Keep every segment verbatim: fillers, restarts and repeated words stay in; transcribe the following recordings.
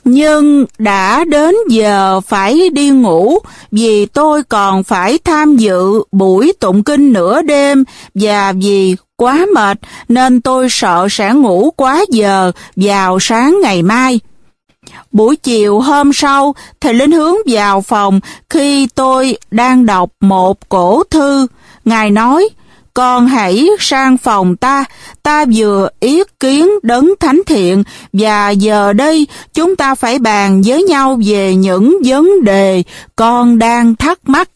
Nhưng đã đến giờ phải đi ngủ vì tôi còn phải tham dự buổi tụng kinh nửa đêm và vì quá mệt nên tôi sợ sẽ ngủ quá giờ vào sáng ngày mai. Buổi chiều hôm sau, thầy Linh Hướng vào phòng khi tôi đang đọc một cổ thư. Ngài nói, con hãy sang phòng ta, ta vừa yết kiến đấng thánh thiện và giờ đây chúng ta phải bàn với nhau về những vấn đề con đang thắc mắc.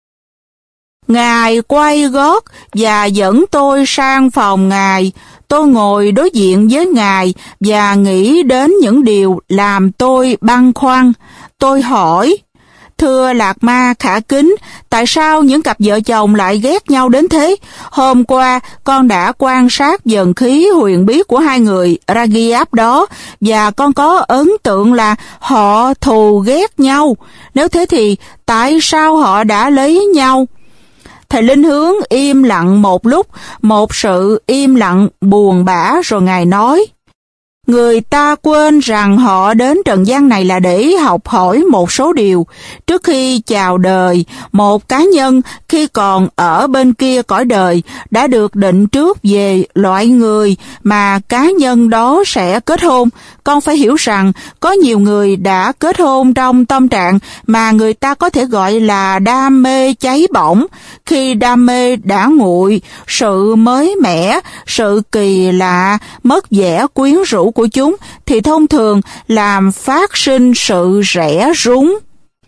Ngài quay gót và dẫn tôi sang phòng Ngài. Tôi ngồi đối diện với Ngài và nghĩ đến những điều làm tôi băn khoăn. Tôi hỏi, thưa Lạc Ma khả kính, tại sao những cặp vợ chồng lại ghét nhau đến thế? Hôm qua, con đã quan sát dần khí huyền bí của hai người Ragiap đó, và con có ấn tượng là họ thù ghét nhau. Nếu thế thì, tại sao họ đã lấy nhau? Thầy Linh Hướng im lặng một lúc, một sự im lặng buồn bã, rồi Ngài nói, người ta quên rằng họ đến trần gian này là để học hỏi một số điều. Trước khi chào đời, một cá nhân khi còn ở bên kia cõi đời đã được định trước về loại người mà cá nhân đó sẽ kết hôn. Con phải hiểu rằng có nhiều người đã kết hôn trong tâm trạng mà người ta có thể gọi là đam mê cháy bỏng. Khi đam mê đã nguội, sự mới mẻ, sự kỳ lạ, mất vẻ quyến rũ của chúng thì thông thường làm phát sinh sự rẽ rúng.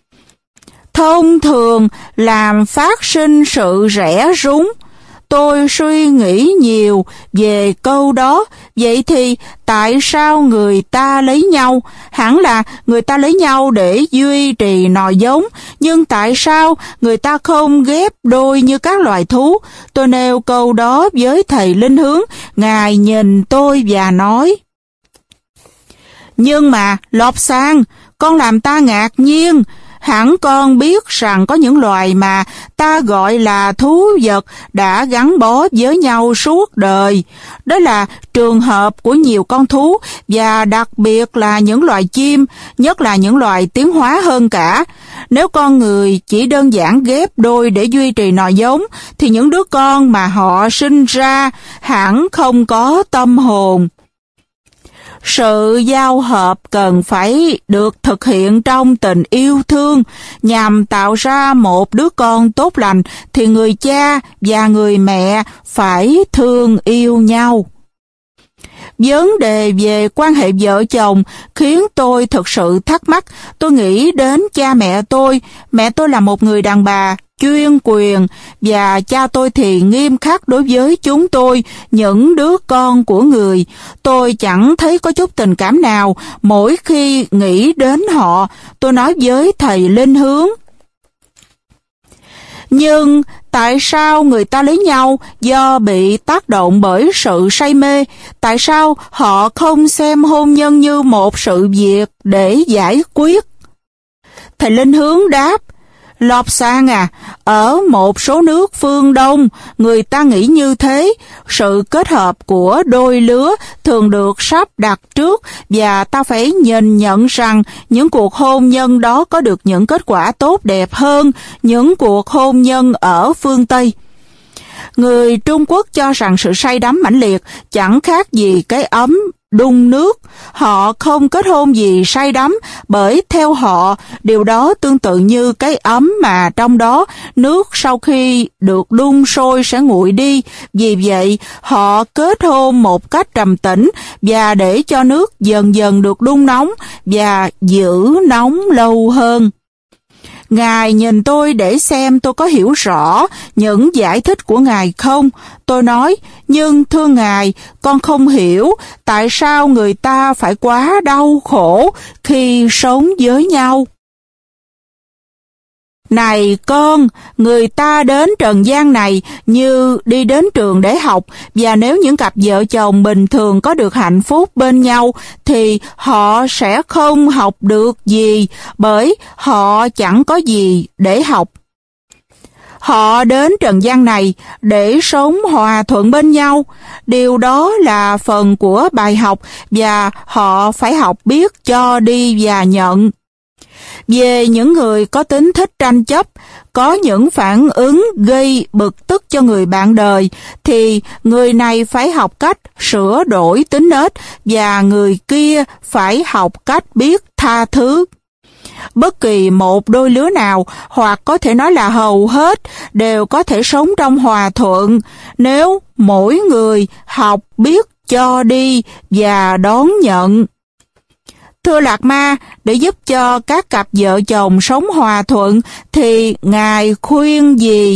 Thông thường làm phát sinh sự rẽ rúng. Tôi suy nghĩ nhiều về câu đó. Vậy thì tại sao người ta lấy nhau? Hẳn là người ta lấy nhau để duy trì nòi giống. Nhưng tại sao người ta không ghép đôi như các loài thú? Tôi nêu câu đó với thầy Linh Hướng. Ngài nhìn tôi và nói, nhưng mà Lobsang, con làm ta ngạc nhiên. Hẳn con biết rằng có những loài mà ta gọi là thú vật đã gắn bó với nhau suốt đời. Đó là trường hợp của nhiều con thú và đặc biệt là những loài chim, nhất là những loài tiến hóa hơn cả. Nếu con người chỉ đơn giản ghép đôi để duy trì nòi giống thì những đứa con mà họ sinh ra hẳn không có tâm hồn. Sự giao hợp cần phải được thực hiện trong tình yêu thương nhằm tạo ra một đứa con tốt lành thì người cha và người mẹ phải thương yêu nhau. Vấn đề về quan hệ vợ chồng khiến tôi thực sự thắc mắc. Tôi nghĩ đến cha mẹ tôi. Mẹ tôi là một người đàn bà chuyên quyền và cha tôi thì nghiêm khắc đối với chúng tôi, những đứa con của người. Tôi chẳng thấy có chút tình cảm nào mỗi khi nghĩ đến họ. Tôi nói với thầy Linh Hướng, nhưng tại sao người ta lấy nhau? Do bị tác động bởi sự say mê. Tại sao họ không xem hôn nhân như một sự việc để giải quyết? Thầy Linh Hướng đáp, Lobsang à, ở một số nước phương Đông, người ta nghĩ như thế. Sự kết hợp của đôi lứa thường được sắp đặt trước và ta phải nhìn nhận rằng những cuộc hôn nhân đó có được những kết quả tốt đẹp hơn những cuộc hôn nhân ở phương Tây. Người Trung Quốc cho rằng sự say đắm mãnh liệt chẳng khác gì cái ấm đun nước. Họ không kết hôn vì say đắm, bởi theo họ, điều đó tương tự như cái ấm mà trong đó nước sau khi được đun sôi sẽ nguội đi. Vì vậy, họ kết hôn một cách trầm tĩnh và để cho nước dần dần được đun nóng và giữ nóng lâu hơn. Ngài nhìn tôi để xem tôi có hiểu rõ những giải thích của Ngài không. Tôi nói, nhưng thưa Ngài, con không hiểu tại sao người ta phải quá đau khổ khi sống với nhau. Này con, người ta đến trần gian này như đi đến trường để học, và nếu những cặp vợ chồng bình thường có được hạnh phúc bên nhau thì họ sẽ không học được gì, bởi họ chẳng có gì để học. Họ đến trần gian này để sống hòa thuận bên nhau. Điều đó là phần của bài học và họ phải học biết cho đi và nhận. Về những người có tính thích tranh chấp, có những phản ứng gây bực tức cho người bạn đời, thì người này phải học cách sửa đổi tính nết và người kia phải học cách biết tha thứ. Bất kỳ một đôi lứa nào, hoặc có thể nói là hầu hết, đều có thể sống trong hòa thuận nếu mỗi người học biết cho đi và đón nhận. Thưa Lạt Ma, để giúp cho các cặp vợ chồng sống hòa thuận thì Ngài khuyên gì?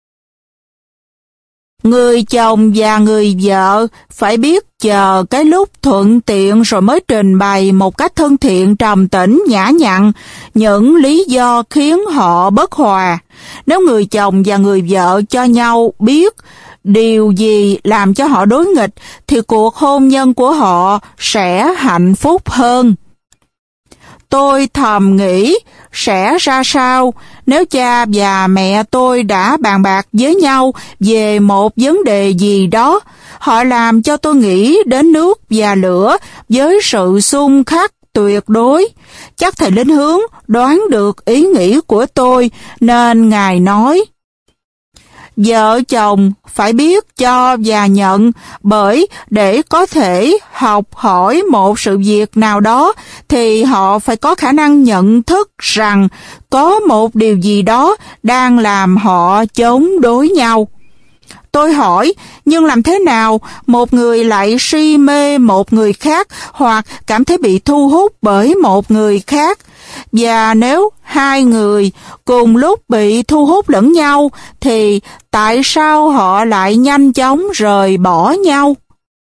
Người chồng và người vợ phải biết chờ cái lúc thuận tiện rồi mới trình bày một cách thân thiện, trầm tĩnh, nhã nhặn những lý do khiến họ bất hòa. Nếu người chồng và người vợ cho nhau biết điều gì làm cho họ đối nghịch thì cuộc hôn nhân của họ sẽ hạnh phúc hơn. Tôi thầm nghĩ sẽ ra sao nếu cha và mẹ tôi đã bàn bạc với nhau về một vấn đề gì đó. Họ làm cho tôi nghĩ đến nước và lửa với sự xung khắc tuyệt đối. Chắc thầy Linh Hướng đoán được ý nghĩ của tôi nên Ngài nói: vợ chồng phải biết cho và nhận, bởi để có thể học hỏi một sự việc nào đó thì họ phải có khả năng nhận thức rằng có một điều gì đó đang làm họ chống đối nhau. Tôi hỏi, nhưng làm thế nào một người lại si mê một người khác hoặc cảm thấy bị thu hút bởi một người khác? Và nếu hai người cùng lúc bị thu hút lẫn nhau thì tại sao họ lại nhanh chóng rời bỏ nhau?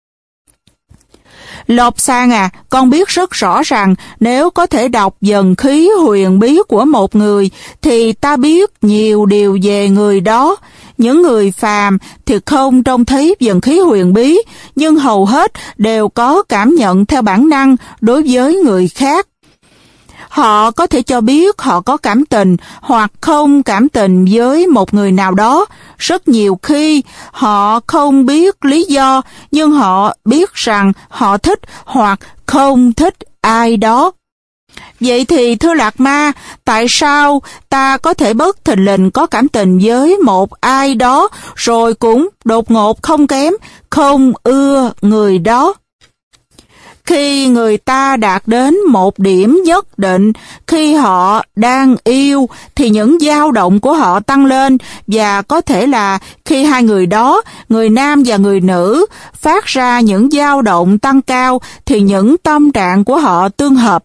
Lộc Sang à, con biết rất rõ rằng nếu có thể đọc dần khí huyền bí của một người thì ta biết nhiều điều về người đó. Những người phàm thì không trông thấy dần khí huyền bí, nhưng hầu hết đều có cảm nhận theo bản năng đối với người khác. Họ có thể cho biết họ có cảm tình hoặc không cảm tình với một người nào đó. Rất nhiều khi họ không biết lý do, nhưng họ biết rằng họ thích hoặc không thích ai đó. Vậy thì thưa Lạt Ma, tại sao ta có thể bất thình lình có cảm tình với một ai đó rồi cũng đột ngột không kém, không ưa người đó? Khi người ta đạt đến một điểm nhất định, khi họ đang yêu thì những dao động của họ tăng lên, và có thể là khi hai người đó, người nam và người nữ, phát ra những dao động tăng cao thì những tâm trạng của họ tương hợp.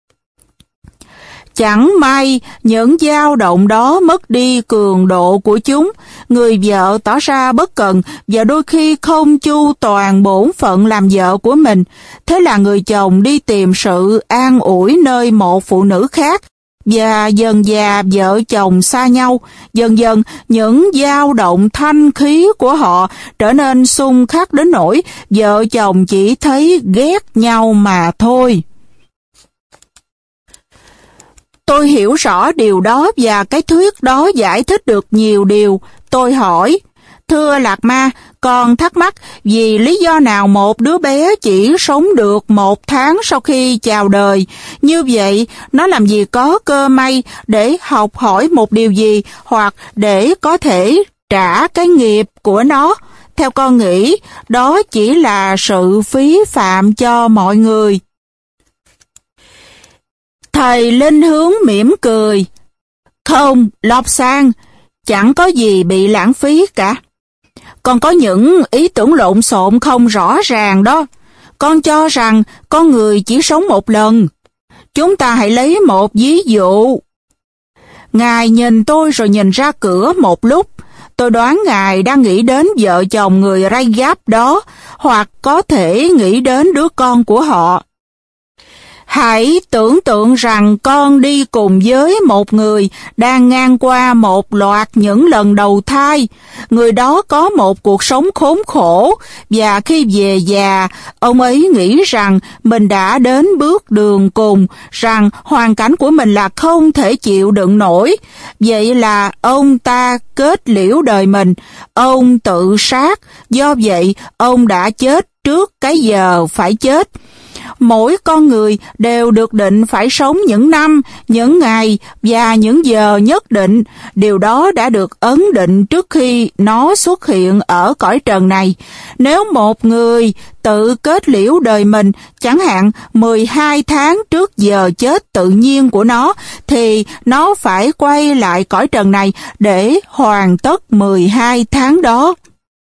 Chẳng may những dao động đó mất đi cường độ của chúng, người vợ tỏ ra bất cần và đôi khi không chu toàn bổn phận làm vợ của mình. Thế là người chồng đi tìm sự an ủi nơi một phụ nữ khác, và dần dà vợ chồng xa nhau. Dần dần những dao động thanh khí của họ trở nên xung khắc đến nỗi vợ chồng chỉ thấy ghét nhau mà thôi. Tôi hiểu rõ điều đó và cái thuyết đó giải thích được nhiều điều. Tôi hỏi, thưa Lạt Ma, con thắc mắc vì lý do nào một đứa bé chỉ sống được một tháng sau khi chào đời. Như vậy, nó làm gì có cơ may để học hỏi một điều gì hoặc để có thể trả cái nghiệp của nó. Theo con nghĩ, đó chỉ là sự phí phạm cho mọi người. Thầy Linh Hướng mỉm cười. Không, Lộc Sang, chẳng có gì bị lãng phí cả. Con có những ý tưởng lộn xộn không rõ ràng đó. Con cho rằng con người chỉ sống một lần. Chúng ta hãy lấy một ví dụ. Ngài nhìn tôi rồi nhìn ra cửa một lúc. Tôi đoán Ngài đang nghĩ đến vợ chồng người Ray Gap đó, hoặc có thể nghĩ đến đứa con của họ. Hãy tưởng tượng rằng con đi cùng với một người đang ngang qua một loạt những lần đầu thai. Người đó có một cuộc sống khốn khổ, và khi về già, ông ấy nghĩ rằng mình đã đến bước đường cùng, rằng hoàn cảnh của mình là không thể chịu đựng nổi. Vậy là ông ta kết liễu đời mình, ông tự sát, do vậy ông đã chết trước cái giờ phải chết. Mỗi con người đều được định phải sống những năm, những ngày và những giờ nhất định. Điều đó đã được ấn định trước khi nó xuất hiện ở cõi trần này. Nếu một người tự kết liễu đời mình, chẳng hạn mười hai tháng trước giờ chết tự nhiên của nó, thì nó phải quay lại cõi trần này để hoàn tất mười hai tháng đó.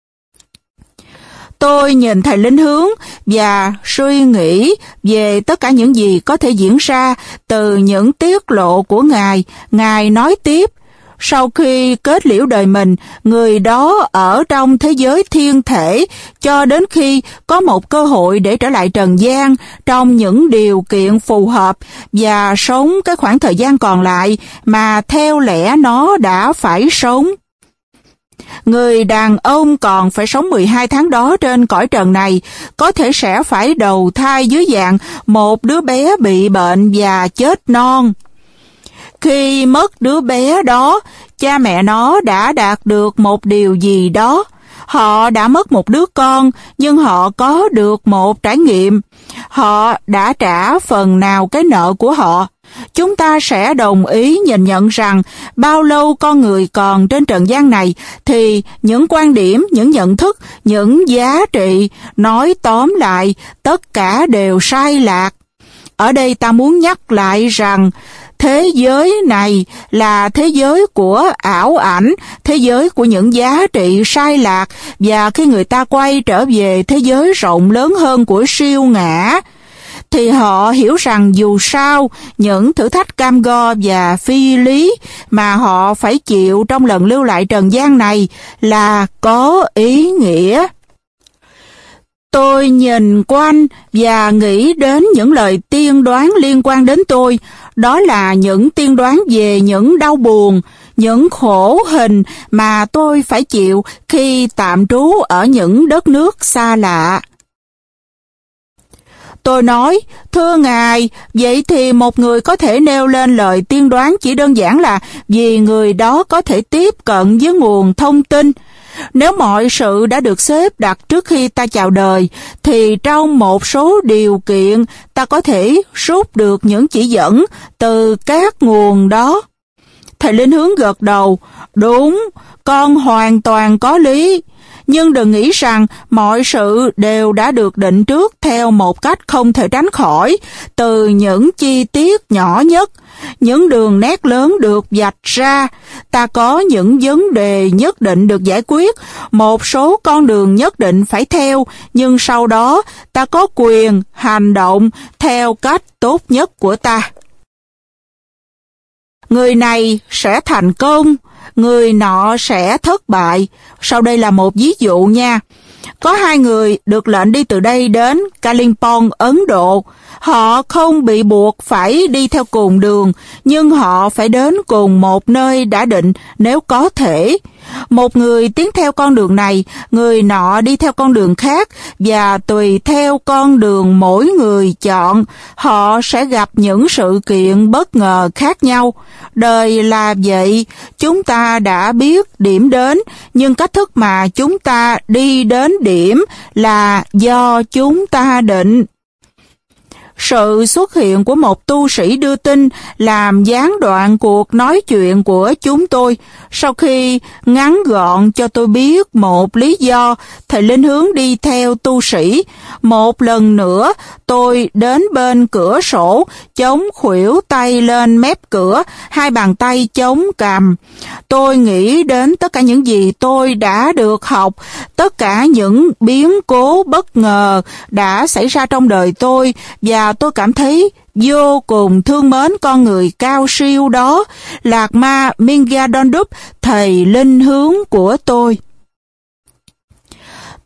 Tôi nhìn thầy Linh Hướng và suy nghĩ về tất cả những gì có thể diễn ra từ những tiết lộ của Ngài. Ngài nói tiếp, sau khi kết liễu đời mình, người đó ở trong thế giới thiên thể cho đến khi có một cơ hội để trở lại trần gian trong những điều kiện phù hợp và sống cái khoảng thời gian còn lại mà theo lẽ nó đã phải sống. Người đàn ông còn phải sống mười hai tháng đó trên cõi trần này, có thể sẽ phải đầu thai dưới dạng một đứa bé bị bệnh và chết non. Khi mất đứa bé đó, cha mẹ nó đã đạt được một điều gì đó. Họ đã mất một đứa con, nhưng họ có được một trải nghiệm. Họ đã trả phần nào cái nợ của họ. Chúng ta sẽ đồng ý nhìn nhận rằng bao lâu con người còn trên trần gian này thì những quan điểm, những nhận thức, những giá trị, nói tóm lại, tất cả đều sai lạc. Ở đây ta muốn nhắc lại rằng thế giới này là thế giới của ảo ảnh, thế giới của những giá trị sai lạc, và khi người ta quay trở về thế giới rộng lớn hơn của siêu ngã, thì họ hiểu rằng dù sao, những thử thách cam go và phi lý mà họ phải chịu trong lần lưu lại trần gian này là có ý nghĩa. Tôi nhìn quanh và nghĩ đến những lời tiên đoán liên quan đến tôi. Đó là những tiên đoán về những đau buồn, những khổ hình mà tôi phải chịu khi tạm trú ở những đất nước xa lạ. Tôi nói, thưa Ngài, vậy thì một người có thể nêu lên lời tiên đoán chỉ đơn giản là vì người đó có thể tiếp cận với nguồn thông tin. Nếu mọi sự đã được xếp đặt trước khi ta chào đời, thì trong một số điều kiện ta có thể rút được những chỉ dẫn từ các nguồn đó. Thầy Linh Hướng gật đầu, đúng, con hoàn toàn có lý. Nhưng đừng nghĩ rằng mọi sự đều đã được định trước theo một cách không thể tránh khỏi, từ những chi tiết nhỏ nhất. Những đường nét lớn được vạch ra, ta có những vấn đề nhất định được giải quyết, một số con đường nhất định phải theo, nhưng sau đó ta có quyền hành động theo cách tốt nhất của ta. Người này sẽ thành công, người nọ sẽ thất bại. Sau đây là một ví dụ nha. Có hai người được lệnh đi từ đây đến Kalimpong, Ấn Độ. Họ không bị buộc phải đi theo cùng đường, nhưng họ phải đến cùng một nơi đã định nếu có thể. Một người tiến theo con đường này, người nọ đi theo con đường khác, và tùy theo con đường mỗi người chọn, họ sẽ gặp những sự kiện bất ngờ khác nhau. Đời là vậy, chúng ta đã biết điểm đến, nhưng cách thức mà chúng ta đi đến điểm là do chúng ta định. Sự xuất hiện của một tu sĩ đưa tin làm gián đoạn cuộc nói chuyện của chúng tôi. Sau khi ngắn gọn cho tôi biết một lý do, thầy Linh Hướng đi theo tu sĩ. Một lần nữa, tôi đến bên cửa sổ, chống khuỷu tay lên mép cửa, hai bàn tay chống cằm. Tôi nghĩ đến tất cả những gì tôi đã được học, tất cả những biến cố bất ngờ đã xảy ra trong đời tôi, và tôi cảm thấy vô cùng thương mến con người cao siêu đó, Lạc Ma Mingyadondup, thầy Linh Hướng của tôi.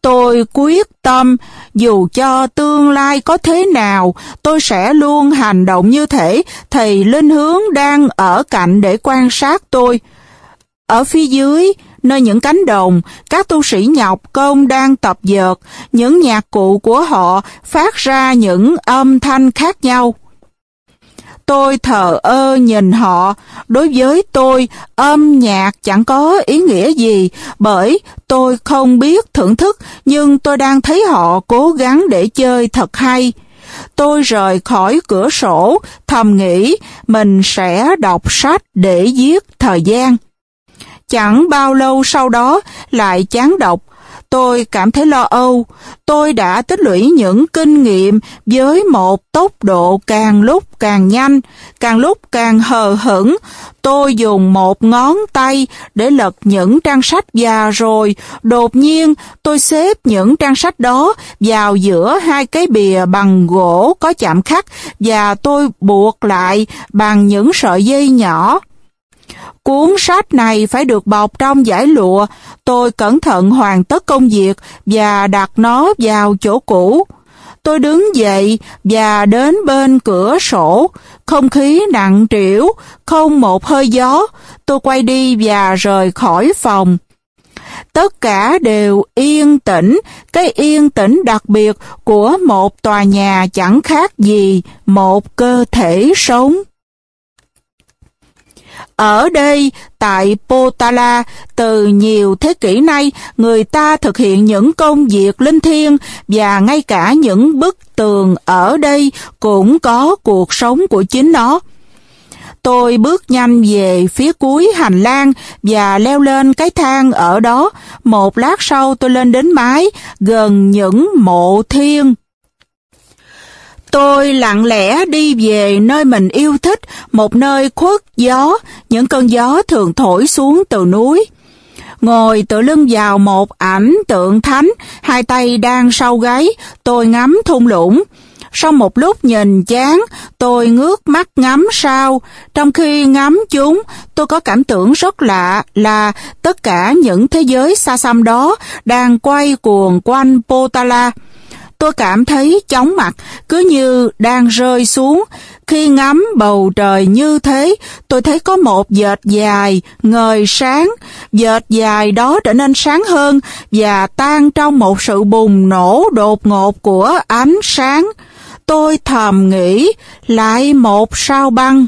Tôi quyết tâm, dù cho tương lai có thế nào, tôi sẽ luôn hành động như thể thầy Linh Hướng đang ở cạnh để quan sát tôi. Ở phía dưới, nơi những cánh đồng, các tu sĩ nhọc công đang tập dượt, những nhạc cụ của họ phát ra những âm thanh khác nhau. Tôi thờ ơ nhìn họ. Đối với tôi, âm nhạc chẳng có ý nghĩa gì, bởi tôi không biết thưởng thức, nhưng tôi đang thấy họ cố gắng để chơi thật hay. Tôi rời khỏi cửa sổ, thầm nghĩ mình sẽ đọc sách để giết thời gian. Chẳng bao lâu sau đó lại chán đọc. Tôi cảm thấy lo âu. Tôi đã tích lũy những kinh nghiệm với một tốc độ càng lúc càng nhanh, càng lúc càng hờ hững. Tôi dùng một ngón tay để lật những trang sách và rồi đột nhiên tôi xếp những trang sách đó vào giữa hai cái bìa bằng gỗ có chạm khắc và tôi buộc lại bằng những sợi dây nhỏ. Cuốn sách này phải được bọc trong vải lụa. Tôi cẩn thận hoàn tất công việc và đặt nó vào chỗ cũ. Tôi đứng dậy và đến bên cửa sổ. Không khí nặng trĩu, không một hơi gió. Tôi quay đi và rời khỏi phòng. Tất cả đều yên tĩnh, cái yên tĩnh đặc biệt của một tòa nhà chẳng khác gì một cơ thể sống. Ở đây, tại Potala, từ nhiều thế kỷ nay, người ta thực hiện những công việc linh thiêng và ngay cả những bức tường ở đây cũng có cuộc sống của chính nó. Tôi bước nhanh về phía cuối hành lang và leo lên cái thang ở đó. Một lát sau tôi lên đến mái, gần những mộ thiêng. Tôi lặng lẽ đi về nơi mình yêu thích, một nơi khuất gió, những cơn gió thường thổi xuống từ núi. Ngồi tựa lưng vào một ảnh tượng thánh, hai tay đang sau gáy, tôi ngắm thung lũng. Sau một lúc nhìn chán, tôi ngước mắt ngắm sao. Trong khi ngắm chúng, tôi có cảm tưởng rất lạ là tất cả những thế giới xa xăm đó đang quay cuồng quanh Potala. Tôi cảm thấy chóng mặt, cứ như đang rơi xuống. Khi ngắm bầu trời như thế, tôi thấy có một vệt dài, ngời sáng. Vệt dài đó trở nên sáng hơn và tan trong một sự bùng nổ đột ngột của ánh sáng. Tôi thầm nghĩ, lại một sao băng.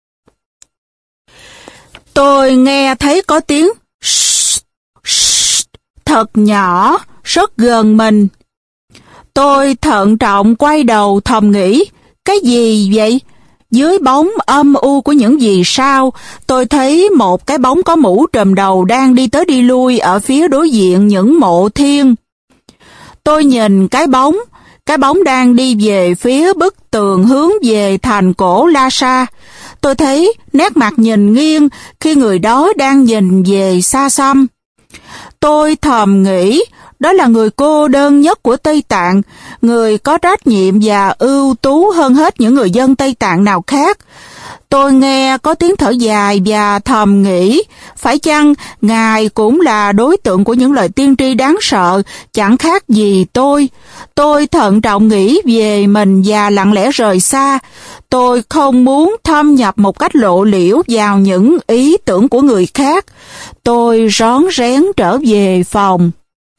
Tôi nghe thấy có tiếng shh, shh, thật nhỏ, rất gần mình. Tôi thận trọng quay đầu thầm nghĩ, cái gì vậy? Dưới bóng âm u của những vì sao, tôi thấy một cái bóng có mũ trùm đầu đang đi tới đi lui ở phía đối diện những mộ thiêng. Tôi nhìn cái bóng, cái bóng đang đi về phía bức tường hướng về thành cổ Lhasa. Tôi thấy nét mặt nhìn nghiêng khi người đó đang nhìn về xa xăm. Tôi thầm nghĩ, đó là người cô đơn nhất của Tây Tạng, người có trách nhiệm và ưu tú hơn hết những người dân Tây Tạng nào khác. Tôi nghe có tiếng thở dài và thầm nghĩ, phải chăng Ngài cũng là đối tượng của những lời tiên tri đáng sợ, chẳng khác gì tôi. Tôi thận trọng nghĩ về mình và lặng lẽ rời xa. Tôi không muốn thâm nhập một cách lộ liễu vào những ý tưởng của người khác. Tôi rón rén trở về phòng.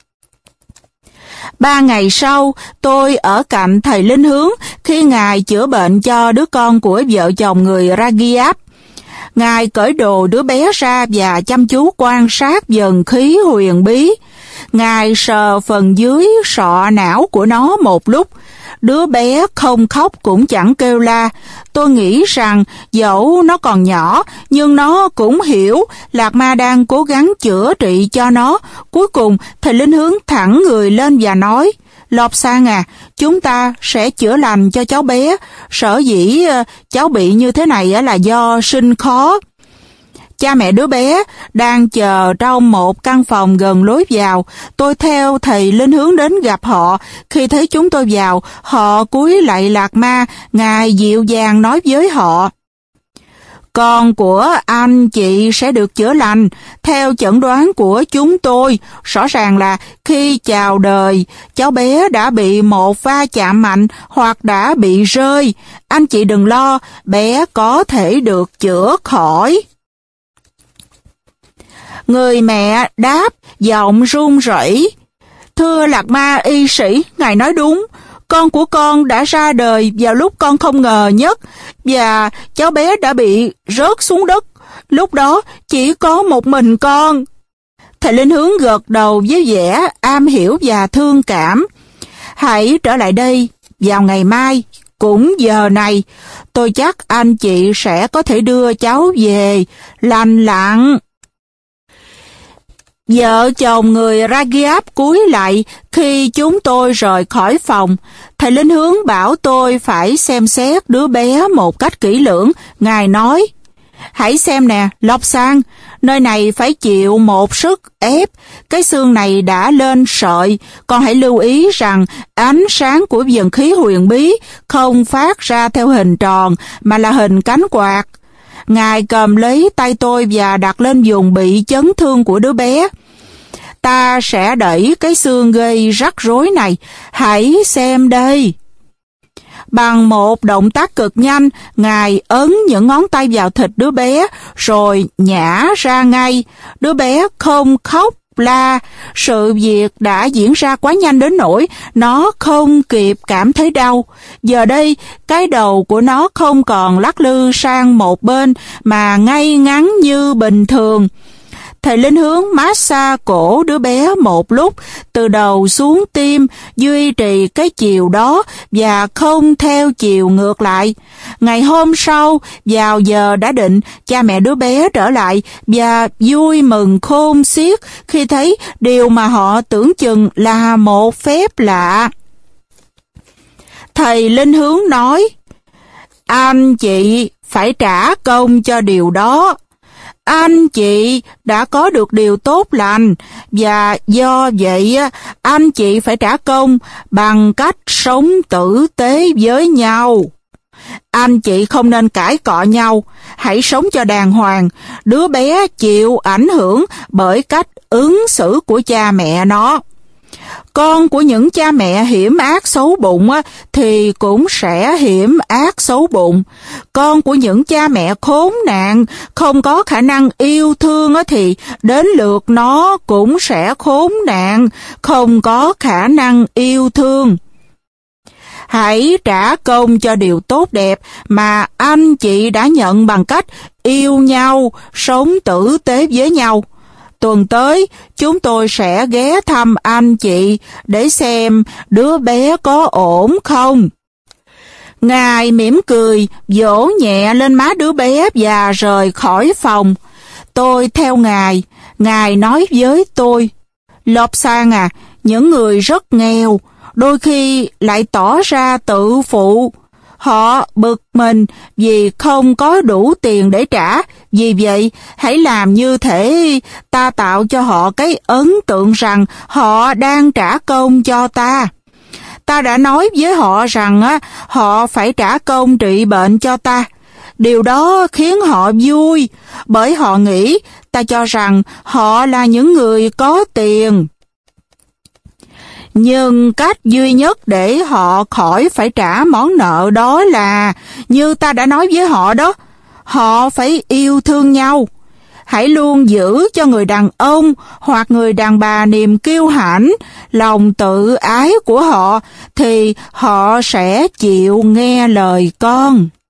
Ba ngày sau, tôi ở cạnh thầy Linh Hướng khi Ngài chữa bệnh cho đứa con của vợ chồng người Ragiap. Ngài cởi đồ đứa bé ra và chăm chú quan sát dần khí huyền bí. Ngài sờ phần dưới sọ não của nó một lúc. Đứa bé không khóc cũng chẳng kêu la. Tôi nghĩ rằng dẫu nó còn nhỏ, nhưng nó cũng hiểu Lạt Ma đang cố gắng chữa trị cho nó. Cuối cùng, thầy Linh Hướng thẳng người lên và nói, Lobsang à, chúng ta sẽ chữa lành cho cháu bé. Sở dĩ cháu bị như thế này là do sinh khó. Cha mẹ đứa bé đang chờ trong một căn phòng gần lối vào. Tôi theo thầy Linh Hướng đến gặp họ. Khi thấy chúng tôi vào, họ cúi lạy Lạt Ma. Ngài dịu dàng nói với họ, Con của anh chị sẽ được chữa lành. Theo chẩn đoán của chúng tôi, rõ ràng là khi chào đời, cháu bé đã bị một va chạm mạnh hoặc đã bị rơi. Anh chị đừng lo, bé có thể được chữa khỏi. Người mẹ đáp giọng run rẩy: Thưa Lạc Ma y sĩ, ngài nói đúng. Con của con đã ra đời vào lúc con không ngờ nhất, và cháu bé đã bị rớt xuống đất. Lúc đó chỉ có một mình con. Thầy Linh Hướng gật đầu với vẻ am hiểu và thương cảm. Hãy trở lại đây vào ngày mai, cũng giờ này. Tôi chắc anh chị sẽ có thể đưa cháu về lành lặn. Vợ chồng người Ragiab cúi lại khi chúng tôi rời khỏi phòng. Thầy Linh Hướng bảo tôi phải xem xét đứa bé một cách kỹ lưỡng. Ngài nói: Hãy xem nè, Lobsang, nơi này phải chịu một sức ép. Cái xương này đã lên sợi. Con hãy lưu ý rằng ánh sáng của dần khí huyền bí không phát ra theo hình tròn mà là hình cánh quạt. Ngài cầm lấy tay tôi và đặt lên vùng bị chấn thương của đứa bé. Ta sẽ đẩy cái xương gây rắc rối này. Hãy xem đây. Bằng một động tác cực nhanh, Ngài ấn những ngón tay vào thịt đứa bé, rồi nhả ra ngay. Đứa bé không khóc la. Sự việc đã diễn ra quá nhanh đến nỗi nó không kịp cảm thấy đau. Giờ đây, cái đầu của nó không còn lắc lư sang một bên mà ngay ngắn như bình thường. Thầy Linh Hướng massage cổ đứa bé một lúc, từ đầu xuống tim, duy trì cái chiều đó và không theo chiều ngược lại. Ngày hôm sau, vào giờ đã định, cha mẹ đứa bé trở lại và vui mừng khôn xiết khi thấy điều mà họ tưởng chừng là một phép lạ. Thầy Linh Hướng nói: Anh chị phải trả công cho điều đó. Anh chị đã có được điều tốt lành, và do vậy anh chị phải trả công bằng cách sống tử tế với nhau. Anh chị không nên cãi cọ nhau, hãy sống cho đàng hoàng. Đứa bé chịu ảnh hưởng bởi cách ứng xử của cha mẹ nó. Con của những cha mẹ hiểm ác xấu bụng thì cũng sẽ hiểm ác xấu bụng. Con của những cha mẹ khốn nạn, không có khả năng yêu thương thì đến lượt nó cũng sẽ khốn nạn, không có khả năng yêu thương. Hãy trả công cho điều tốt đẹp mà anh chị đã nhận bằng cách yêu nhau, sống tử tế với nhau. Tuần tới, chúng tôi sẽ ghé thăm anh chị để xem đứa bé có ổn không. Ngài mỉm cười, vỗ nhẹ lên má đứa bé và rời khỏi phòng. Tôi theo Ngài. Ngài nói với tôi: Lobsang à, những người rất nghèo, đôi khi lại tỏ ra tự phụ. Họ bực mình vì không có đủ tiền để trả. Vì vậy, hãy làm như thể ta tạo cho họ cái ấn tượng rằng họ đang trả công cho ta. Ta đã nói với họ rằng á, họ phải trả công trị bệnh cho ta. Điều đó khiến họ vui, bởi họ nghĩ ta cho rằng họ là những người có tiền. Nhưng cách duy nhất để họ khỏi phải trả món nợ đó là, như ta đã nói với họ đó, họ phải yêu thương nhau. Hãy luôn giữ cho người đàn ông hoặc người đàn bà niềm kiêu hãnh, lòng tự ái của họ, thì họ sẽ chịu nghe lời con.